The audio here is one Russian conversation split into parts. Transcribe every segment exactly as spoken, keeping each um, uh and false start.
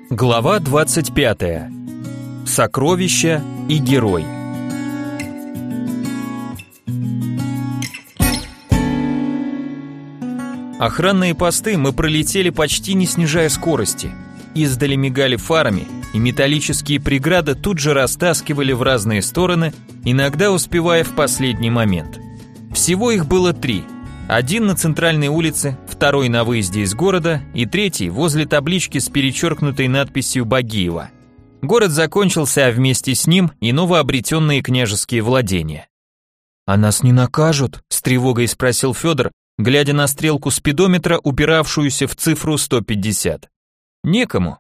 Глава двадцать пятая. Сокровища и герой. Охранные посты мы пролетели почти не снижая скорости. Издали мигали фарами, и металлические преграды тут же растаскивали в разные стороны, иногда успевая в последний момент. Всего их было три. Один на центральной улице, второй на выезде из города и третий возле таблички с перечеркнутой надписью «Багиево». Город закончился, а вместе с ним и новообретенные княжеские владения. «А нас не накажут?» – с тревогой спросил Федор, глядя на стрелку спидометра, упиравшуюся в цифру сто пятьдесят. «Некому».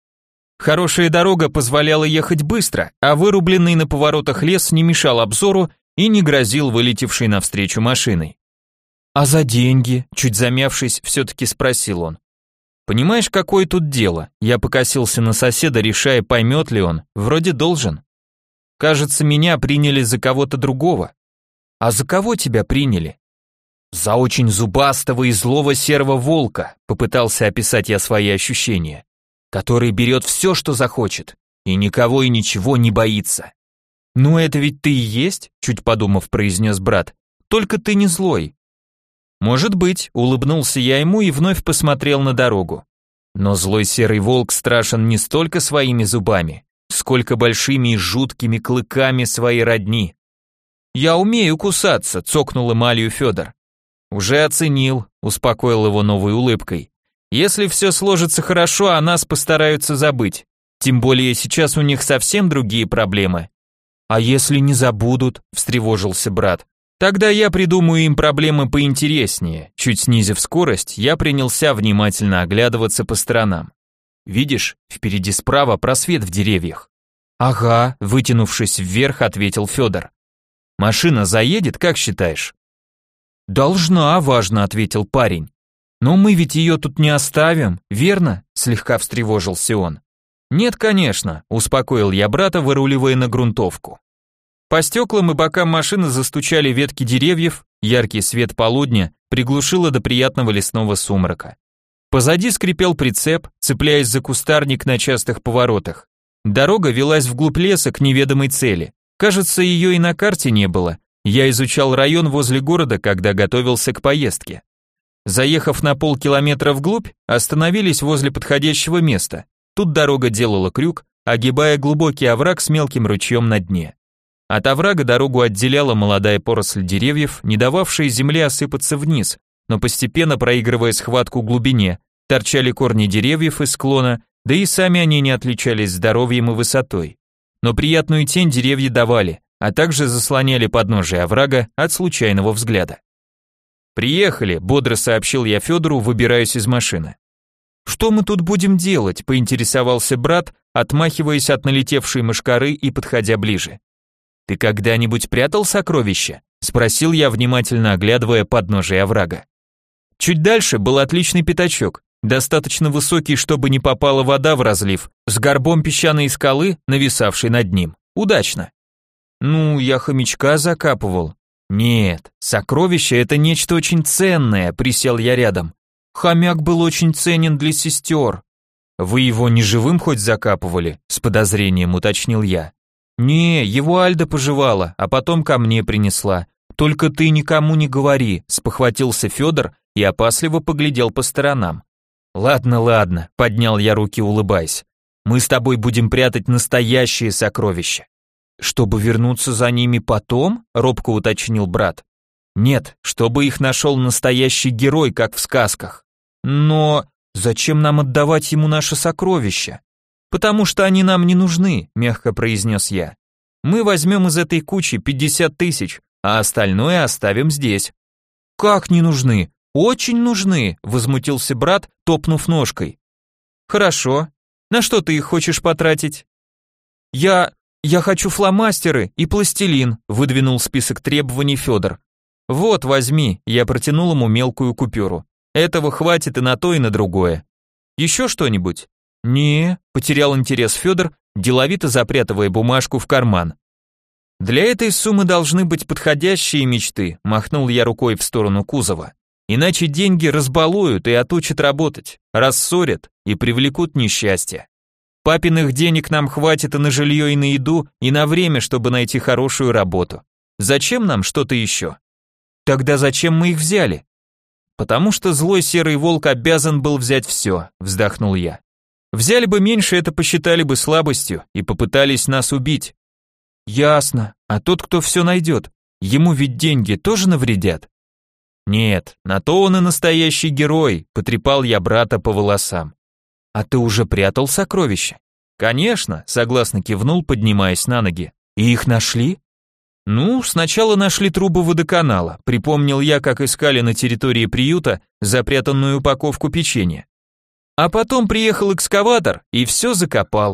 Хорошая дорога позволяла ехать быстро, а вырубленный на поворотах лес не мешал обзору и не грозил вылетевшей навстречу машиной. «А за деньги?» – чуть замявшись, все-таки спросил он. «Понимаешь, какое тут дело?» Я покосился на соседа, решая, поймет ли он. Вроде должен. «Кажется, меня приняли за кого-то другого». «А за кого тебя приняли?» «За очень зубастого и злого серого волка», – попытался описать я свои ощущения, «который берет все, что захочет, и никого и ничего не боится». «Ну это ведь ты и есть», – чуть подумав, произнес брат, «только ты не злой». «Может быть», — улыбнулся я ему и вновь посмотрел на дорогу. Но злой серый волк страшен не столько своими зубами, сколько большими и жуткими клыками своей родни. «Я умею кусаться», — цокнул эмалью Федор. «Уже оценил», — успокоил его новой улыбкой. «Если все сложится хорошо, о нас постараются забыть. Тем более сейчас у них совсем другие проблемы». «А если не забудут?» — встревожился брат. «Тогда я придумаю им проблемы поинтереснее». Чуть снизив скорость, я принялся внимательно оглядываться по сторонам. «Видишь, впереди справа просвет в деревьях». «Ага», вытянувшись вверх, ответил Федор. «Машина заедет, как считаешь?» «Должна, важно», ответил парень. «Но мы ведь ее тут не оставим, верно?» Слегка встревожился он. «Нет, конечно», успокоил я брата, выруливая на грунтовку. По стеклам и бокам машины застучали ветки деревьев, яркий свет полудня приглушило до приятного лесного сумрака. Позади скрипел прицеп, цепляясь за кустарник на частых поворотах. Дорога велась вглубь леса к неведомой цели. Кажется, ее и на карте не было. Я изучал район возле города, когда готовился к поездке. Заехав на полкилометра вглубь, остановились возле подходящего места. Тут дорога делала крюк, огибая глубокий овраг с мелким ручьем на дне. От оврага дорогу отделяла молодая поросль деревьев, не дававшая земле осыпаться вниз, но постепенно проигрывая схватку глубине, торчали корни деревьев из склона, да и сами они не отличались здоровьем и высотой. Но приятную тень деревья давали, а также заслоняли подножие оврага от случайного взгляда. «Приехали», — бодро сообщил я Федору, выбираясь из машины. «Что мы тут будем делать?» — поинтересовался брат, отмахиваясь от налетевшей мошкары и подходя ближе. «Ты когда-нибудь прятал сокровища?» – спросил я, внимательно оглядывая подножие оврага. Чуть дальше был отличный пятачок, достаточно высокий, чтобы не попала вода в разлив, с горбом песчаной скалы, нависавшей над ним. Удачно. «Ну, я хомячка закапывал». «Нет, сокровище – это нечто очень ценное», – присел я рядом. «Хомяк был очень ценен для сестер». «Вы его не живым хоть закапывали?» – с подозрением уточнил я. «Не, его Альда пожевала, а потом ко мне принесла. Только ты никому не говори», — спохватился Федор и опасливо поглядел по сторонам. «Ладно, ладно», — поднял я руки, улыбаясь. «Мы с тобой будем прятать настоящие сокровища». «Чтобы вернуться за ними потом?» — робко уточнил брат. «Нет, чтобы их нашел настоящий герой, как в сказках». «Но зачем нам отдавать ему наши сокровища?» «Потому что они нам не нужны», — мягко произнес я. «Мы возьмем из этой кучи пятьдесят тысяч, а остальное оставим здесь». «Как не нужны? Очень нужны», — возмутился брат, топнув ножкой. «Хорошо. На что ты их хочешь потратить?» «Я... я хочу фломастеры и пластилин», — выдвинул список требований Федор. «Вот, возьми», — я протянул ему мелкую купюру. «Этого хватит и на то, и на другое. Еще что-нибудь?» «Не», — потерял интерес Федор, деловито запрятывая бумажку в карман. «Для этой суммы должны быть подходящие мечты», — махнул я рукой в сторону кузова. Иначе деньги разбалуют и отучат работать, рассорят и привлекут несчастье. Папиных денег нам хватит и на жилье, и на еду, и на время, чтобы найти хорошую работу. Зачем нам что-то еще? Тогда зачем мы их взяли? Потому что злой серый волк обязан был взять все, вздохнул я. Взяли бы меньше, это посчитали бы слабостью и попытались нас убить. Ясно. А тот, кто все найдет, ему ведь деньги тоже навредят? Нет, на то он и настоящий герой, потрепал я брата по волосам. А ты уже прятал сокровища? Конечно, согласно кивнул, поднимаясь на ноги. И их нашли? Ну, сначала нашли трубы водоканала, припомнил я, как искали на территории приюта запрятанную упаковку печенья. А потом приехал экскаватор и все закопал.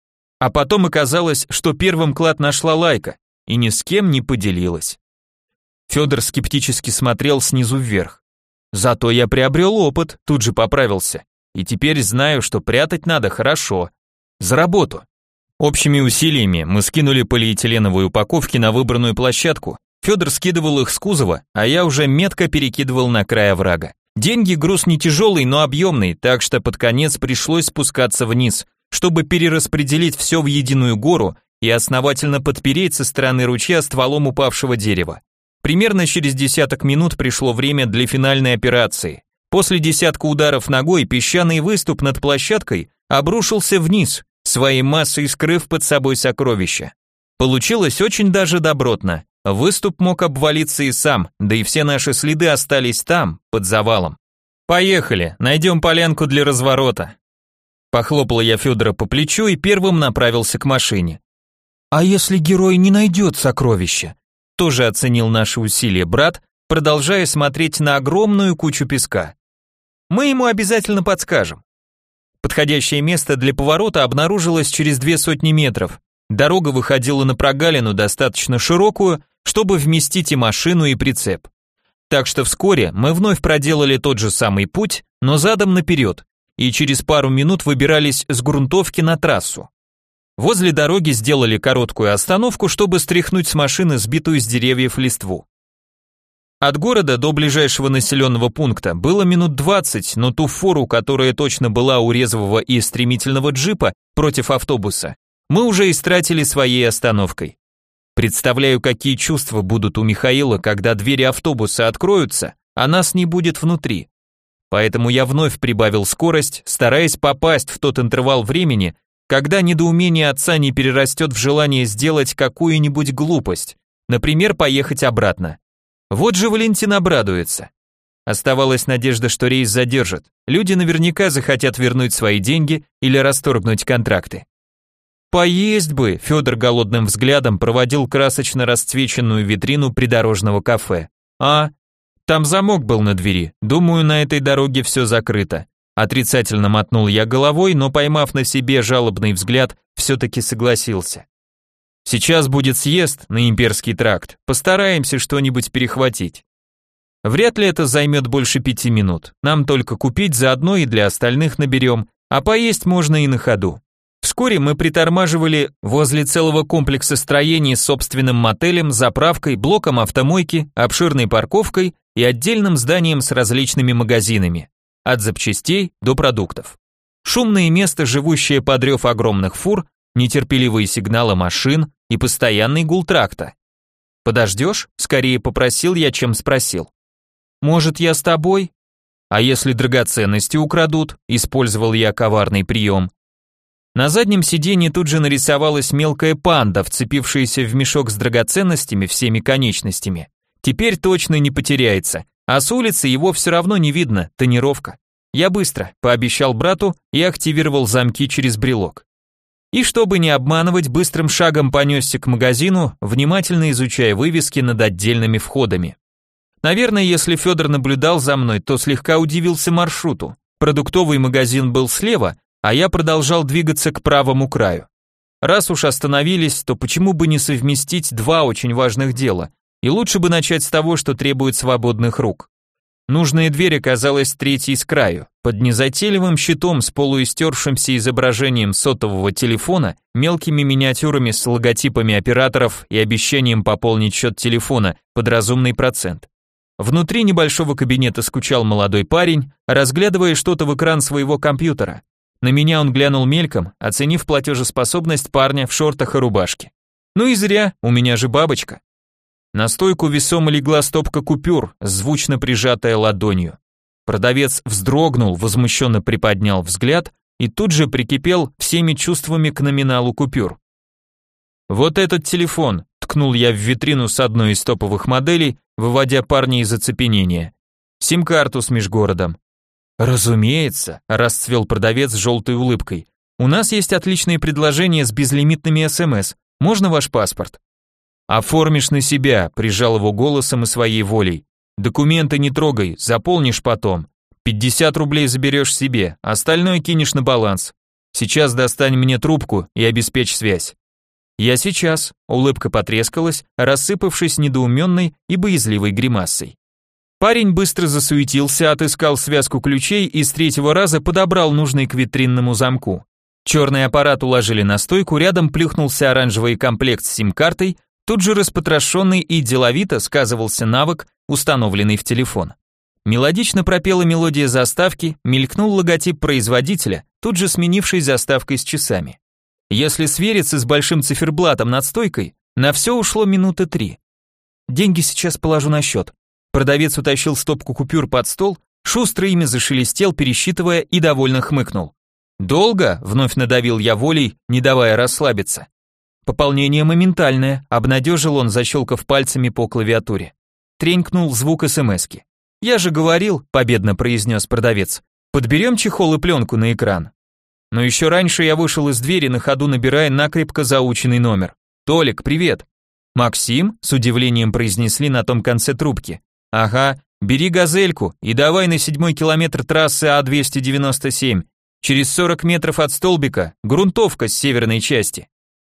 А потом оказалось, что первым клад нашла Лайка и ни с кем не поделилась. Федор скептически смотрел снизу вверх. Зато я приобрел опыт, тут же поправился. И теперь знаю, что прятать надо хорошо. За работу. Общими усилиями мы скинули полиэтиленовые упаковки на выбранную площадку. Федор скидывал их с кузова, а я уже метко перекидывал на край оврага. Деньги груз не тяжелый, но объемный, так что под конец пришлось спускаться вниз, чтобы перераспределить все в единую гору и основательно подпереть со стороны ручья стволом упавшего дерева. Примерно через десяток минут пришло время для финальной операции. После десятка ударов ногой песчаный выступ над площадкой обрушился вниз, своей массой скрыв под собой сокровища. Получилось очень даже добротно. Выступ мог обвалиться и сам, да и все наши следы остались там, под завалом. Поехали, найдем полянку для разворота. Похлопал я Федора по плечу и первым направился к машине. А если герой не найдет сокровища? Тоже оценил наши усилия брат, продолжая смотреть на огромную кучу песка. Мы ему обязательно подскажем. Подходящее место для поворота обнаружилось через две сотни метров. Дорога выходила на прогалину достаточно широкую, чтобы вместить и машину, и прицеп. Так что вскоре мы вновь проделали тот же самый путь, но задом наперед, и через пару минут выбирались с грунтовки на трассу. Возле дороги сделали короткую остановку, чтобы стряхнуть с машины сбитую с деревьев листву. От города до ближайшего населенного пункта было минут двадцать, но ту фору, которая точно была у резвого и стремительного джипа против автобуса, мы уже истратили своей остановкой. Представляю, какие чувства будут у Михаила, когда двери автобуса откроются, а нас не будет внутри. Поэтому я вновь прибавил скорость, стараясь попасть в тот интервал времени, когда недоумение отца не перерастет в желание сделать какую-нибудь глупость, например, поехать обратно. Вот же Валентин обрадуется. Оставалась надежда, что рейс задержат. Люди наверняка захотят вернуть свои деньги или расторгнуть контракты. Поесть бы, Федор голодным взглядом проводил красочно расцвеченную витрину придорожного кафе. А, там замок был на двери, думаю, на этой дороге все закрыто. Отрицательно мотнул я головой, но поймав на себе жалобный взгляд, все-таки согласился. Сейчас будет съезд на Имперский тракт, постараемся что-нибудь перехватить. Вряд ли это займет больше пяти минут, нам только купить заодно и для остальных наберем, а поесть можно и на ходу. Вскоре мы притормаживали возле целого комплекса строений с собственным мотелем, заправкой, блоком автомойки, обширной парковкой и отдельным зданием с различными магазинами, от запчастей до продуктов. Шумное место, живущее под рев огромных фур, нетерпеливые сигналы машин и постоянный гул тракта. «Подождешь?» — скорее попросил я, чем спросил. «Может, я с тобой?» «А если драгоценности украдут?» — использовал я коварный прием. На заднем сиденье тут же нарисовалась мелкая панда, вцепившаяся в мешок с драгоценностями всеми конечностями. Теперь точно не потеряется, а с улицы его все равно не видно, тонировка. Я быстро пообещал брату и активировал замки через брелок. И чтобы не обманывать, быстрым шагом понесся к магазину, внимательно изучая вывески над отдельными входами. Наверное, если Федор наблюдал за мной, то слегка удивился маршруту. Продуктовый магазин был слева, а я продолжал двигаться к правому краю. Раз уж остановились, то почему бы не совместить два очень важных дела? И лучше бы начать с того, что требует свободных рук. Нужная дверь оказалась третьей с краю. Под незатейливым щитом с полуистершимся изображением сотового телефона, мелкими миниатюрами с логотипами операторов и обещанием пополнить счет телефона под разумный процент. Внутри небольшого кабинета скучал молодой парень, разглядывая что-то в экран своего компьютера. На меня он глянул мельком, оценив платежеспособность парня в шортах и рубашке. Ну и зря, у меня же бабочка. На стойку весомо легла стопка купюр, звучно прижатая ладонью. Продавец вздрогнул, возмущенно приподнял взгляд и тут же прикипел всеми чувствами к номиналу купюр. «Вот этот телефон», — ткнул я в витрину с одной из топовых моделей, выводя парня из оцепенения. «Сим-карту с межгородом». «Разумеется», — расцвел продавец с желтой улыбкой. «У нас есть отличные предложения с безлимитными СМС. Можно ваш паспорт?» «Оформишь на себя», — прижал его голосом и своей волей. «Документы не трогай, заполнишь потом. пятьдесят рублей заберешь себе, остальное кинешь на баланс. Сейчас достань мне трубку и обеспечь связь». «Я сейчас», — улыбка потрескалась, рассыпавшись недоуменной и боязливой гримасой. Парень быстро засуетился, отыскал связку ключей и с третьего раза подобрал нужный к витринному замку. Черный аппарат уложили на стойку, рядом плюхнулся оранжевый комплект с сим-картой, тут же распотрошенный и деловито сказывался навык, установленный в телефон. Мелодично пропела мелодия заставки, мелькнул логотип производителя, тут же сменившись заставкой с часами. Если свериться с большим циферблатом над стойкой, на все ушло минуты три. «Деньги сейчас положу на счет». Продавец утащил стопку купюр под стол, шустро ими зашелестел, пересчитывая, и довольно хмыкнул. «Долго?» — вновь надавил я волей, не давая расслабиться. «Пополнение моментальное», — обнадежил он, защелкав пальцами по клавиатуре. Тренькнул звук СМСки. «Я же говорил», — победно произнес продавец, «подберем чехол и пленку на экран». Но еще раньше я вышел из двери, на ходу набирая накрепко заученный номер. «Толик, привет». «Максим?» — с удивлением произнесли на том конце трубки. «Ага, бери газельку и давай на седьмой километр трассы А двести девяносто семь. Через сорок метров от столбика, грунтовка с северной части.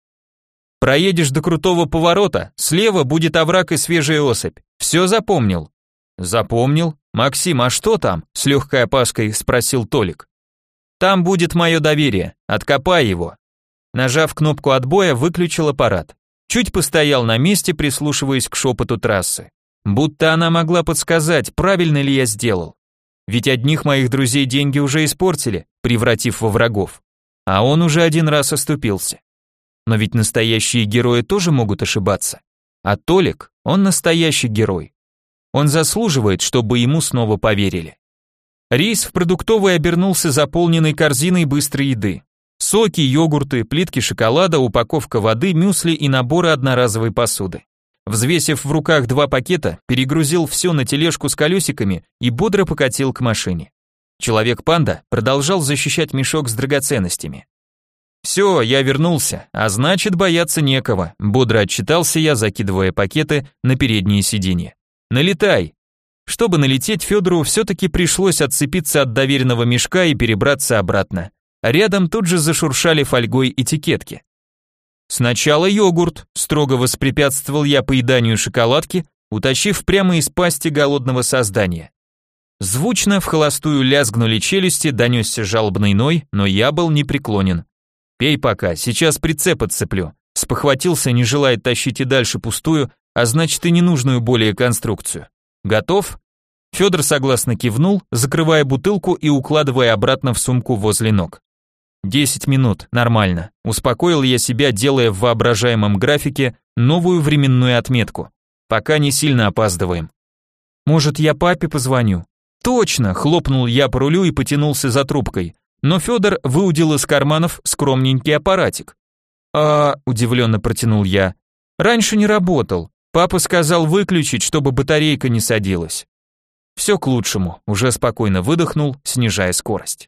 Проедешь до крутого поворота, слева будет овраг и свежая осыпь. Все запомнил?» «Запомнил. Максим, а что там?» — с легкой опаской спросил Толик. «Там будет мое доверие, откопай его». Нажав кнопку отбоя, выключил аппарат. Чуть постоял на месте, прислушиваясь к шепоту трассы. Будто она могла подсказать, правильно ли я сделал. Ведь одних моих друзей деньги уже испортили, превратив во врагов. А он уже один раз оступился. Но ведь настоящие герои тоже могут ошибаться. А Толик, он настоящий герой. Он заслуживает, чтобы ему снова поверили. Рейс в продуктовый обернулся заполненной корзиной быстрой еды. Соки, йогурты, плитки шоколада, упаковка воды, мюсли и наборы одноразовой посуды. Взвесив в руках два пакета, перегрузил все на тележку с колесиками и бодро покатил к машине. Человек-панда продолжал защищать мешок с драгоценностями. «Все, я вернулся, а значит, бояться некого», бодро отчитался я, закидывая пакеты на переднее сиденье. «Налетай». Чтобы налететь, Федору все-таки пришлось отцепиться от доверенного мешка и перебраться обратно. Рядом тут же зашуршали фольгой этикетки. «Сначала йогурт», строго воспрепятствовал я поеданию шоколадки, утащив прямо из пасти голодного создания. Звучно в холостую лязгнули челюсти, донесся жалобный ной, но я был непреклонен. «Пей пока, сейчас прицеп отцеплю», спохватился, не желая тащить и дальше пустую, а значит и ненужную более конструкцию. «Готов?» Федор согласно кивнул, закрывая бутылку и укладывая обратно в сумку возле ног. «Десять минут, нормально», успокоил я себя, делая в воображаемом графике новую временную отметку. «Пока не сильно опаздываем». «Может, я папе позвоню?» «Точно!» — хлопнул я по рулю и потянулся за трубкой, но Федор выудил из карманов скромненький аппаратик. «А...» — удивленно протянул я. «Раньше не работал. Папа сказал выключить, чтобы батарейка не садилась». «Все к лучшему», — уже спокойно выдохнул, снижая скорость.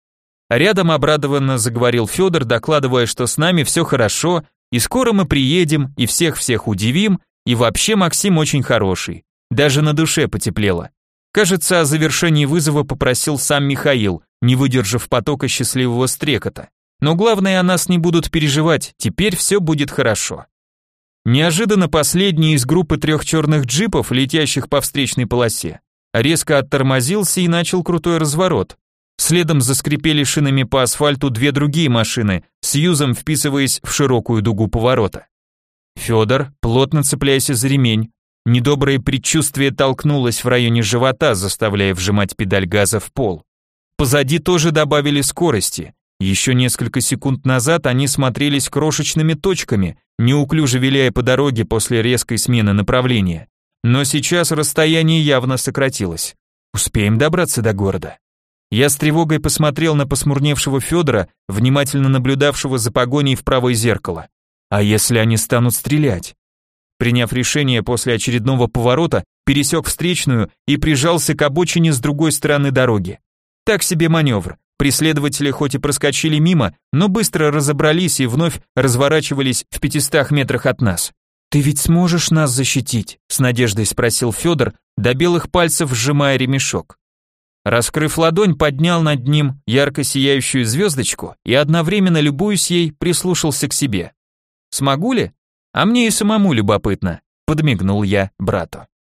Рядом обрадованно заговорил Федор, докладывая, что с нами все хорошо, и скоро мы приедем, и всех-всех удивим, и вообще Максим очень хороший. Даже на душе потеплело. Кажется, о завершении вызова попросил сам Михаил, не выдержав потока счастливого стрекота. Но главное, о нас не будут переживать, теперь все будет хорошо. Неожиданно последний из группы трех черных джипов, летящих по встречной полосе, резко оттормозился и начал крутой разворот. Следом заскрипели шинами по асфальту две другие машины, с юзом вписываясь в широкую дугу поворота. Федор, плотно цепляясь за ремень, недоброе предчувствие толкнулось в районе живота, заставляя вжимать педаль газа в пол. Позади тоже добавили скорости, Еще несколько секунд назад они смотрелись крошечными точками, неуклюже виляя по дороге после резкой смены направления. Но сейчас расстояние явно сократилось. Успеем добраться до города. Я с тревогой посмотрел на посмурневшего Федора, внимательно наблюдавшего за погоней в правое зеркало. А если они станут стрелять? Приняв решение после очередного поворота, пересек встречную и прижался к обочине с другой стороны дороги. Так себе маневр. Преследователи хоть и проскочили мимо, но быстро разобрались и вновь разворачивались в пятистах метрах от нас. «Ты ведь сможешь нас защитить?» — с надеждой спросил Федор, до белых пальцев сжимая ремешок. Раскрыв ладонь, поднял над ним ярко сияющую звездочку и одновременно, любуясь ей, прислушался к себе. «Смогу ли? А мне и самому любопытно», — подмигнул я брату.